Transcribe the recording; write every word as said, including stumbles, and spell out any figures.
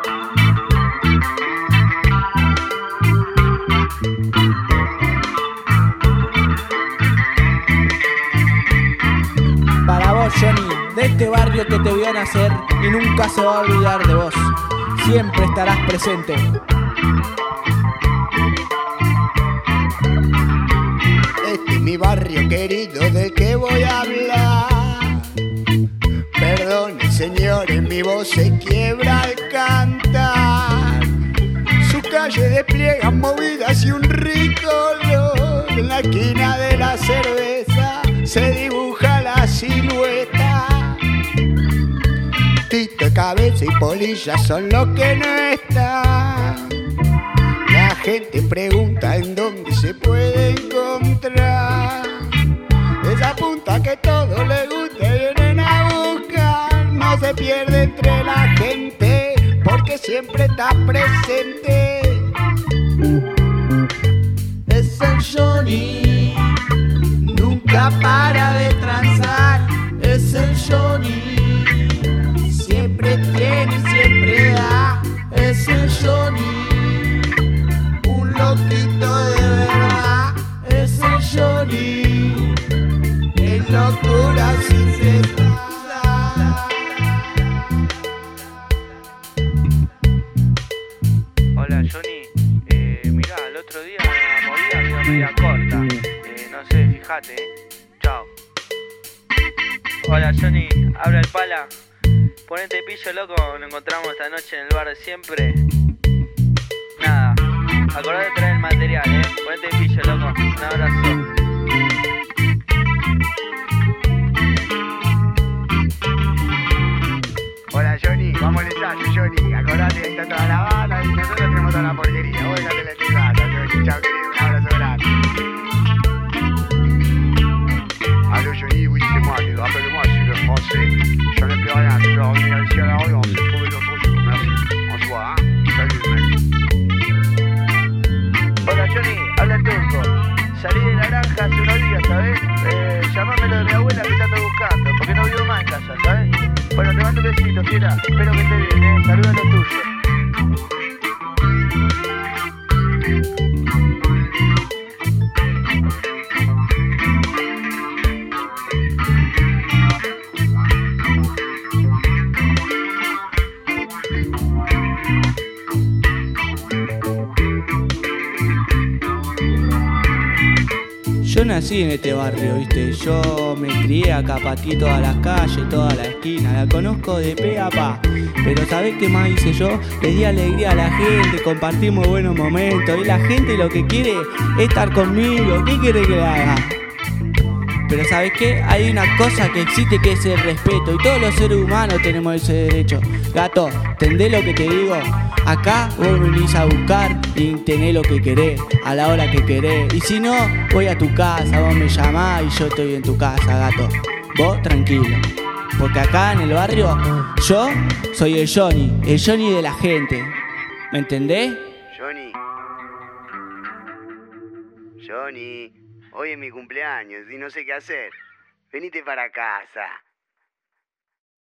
Para vos, Johnny, de este barrio que te vio nacer y nunca se va a olvidar de vos. Siempre estarás presente. Este es mi barrio querido del que voy a hablar. Perdone, señores, mi voz se quiebra al cantar. Su calle despliega movidas y un rico olor. En la esquina de la cerveza se dibuja la silueta. Tito, cabeza y polilla son los que no están. La gente pregunta en dónde se puede encontrar esa punta que todo le gusta y vienen a buscar. No se pierde entre la gente porque siempre está presente. Es el Johnny, nunca para de transar. Es el Johnny, siempre tiene y siempre da. Es el Johnny, un loquito de verdad. Es el Johnny, en locura sin cesar. Hola Johnny, eh, mirá, el otro día la movida quedó media corta. Eh, no sé, fíjate, eh. Chao. Hola Johnny, habla el pala. Ponete pillo, loco, nos encontramos esta noche en el bar de siempre. Nada, acordate de traer el material, eh. Ponete pillo, loco. Un abrazo. Hola Johnny, vamos al ensayo Johnny. Acordate, ahí está toda la banda y nosotros tenemos toda la porquería. Vos dejate la chivata, Johnny. Chao querido, un abrazo grande. Allô Johnny, oui c'est moi, rappelle-moi si le français, j'en ai plus rien, tu peux revenir ici à la rue, on s'est trouvé l'autre jour, merci. On se voit, hein. Salut mec. Hola Johnny, habla el turco. Salí de la granja hace unos días, ¿sabes? Eh, llamámelo de mi abuela que te ando buscando, porque no vivo más en casa, ¿sabes? Bueno, te mando un besito, fiera. Espero que estés bien, ¿eh? Saluda a los tuyos. Yo nací en este barrio, viste, yo me crié acá, pateé todas las calles, toda la esquina, la conozco de pe a pa. Pero ¿sabés qué más hice yo? Le di alegría a la gente, compartimos buenos momentos y la gente lo que quiere es estar conmigo. ¿Qué quiere que le haga? Pero ¿sabés qué? Hay una cosa que existe que es el respeto y todos los seres humanos tenemos ese derecho. Gato, ¿entendés lo que te digo? Acá vos venís a buscar y tenés lo que querés, a la hora que querés. Y si no, voy a tu casa, vos me llamás y yo estoy en tu casa, gato. Vos tranquilo, porque acá en el barrio yo soy el Johnny, el Johnny de la gente. ¿Me entendés? Johnny. Johnny, hoy es mi cumpleaños y no sé qué hacer. Venite para casa.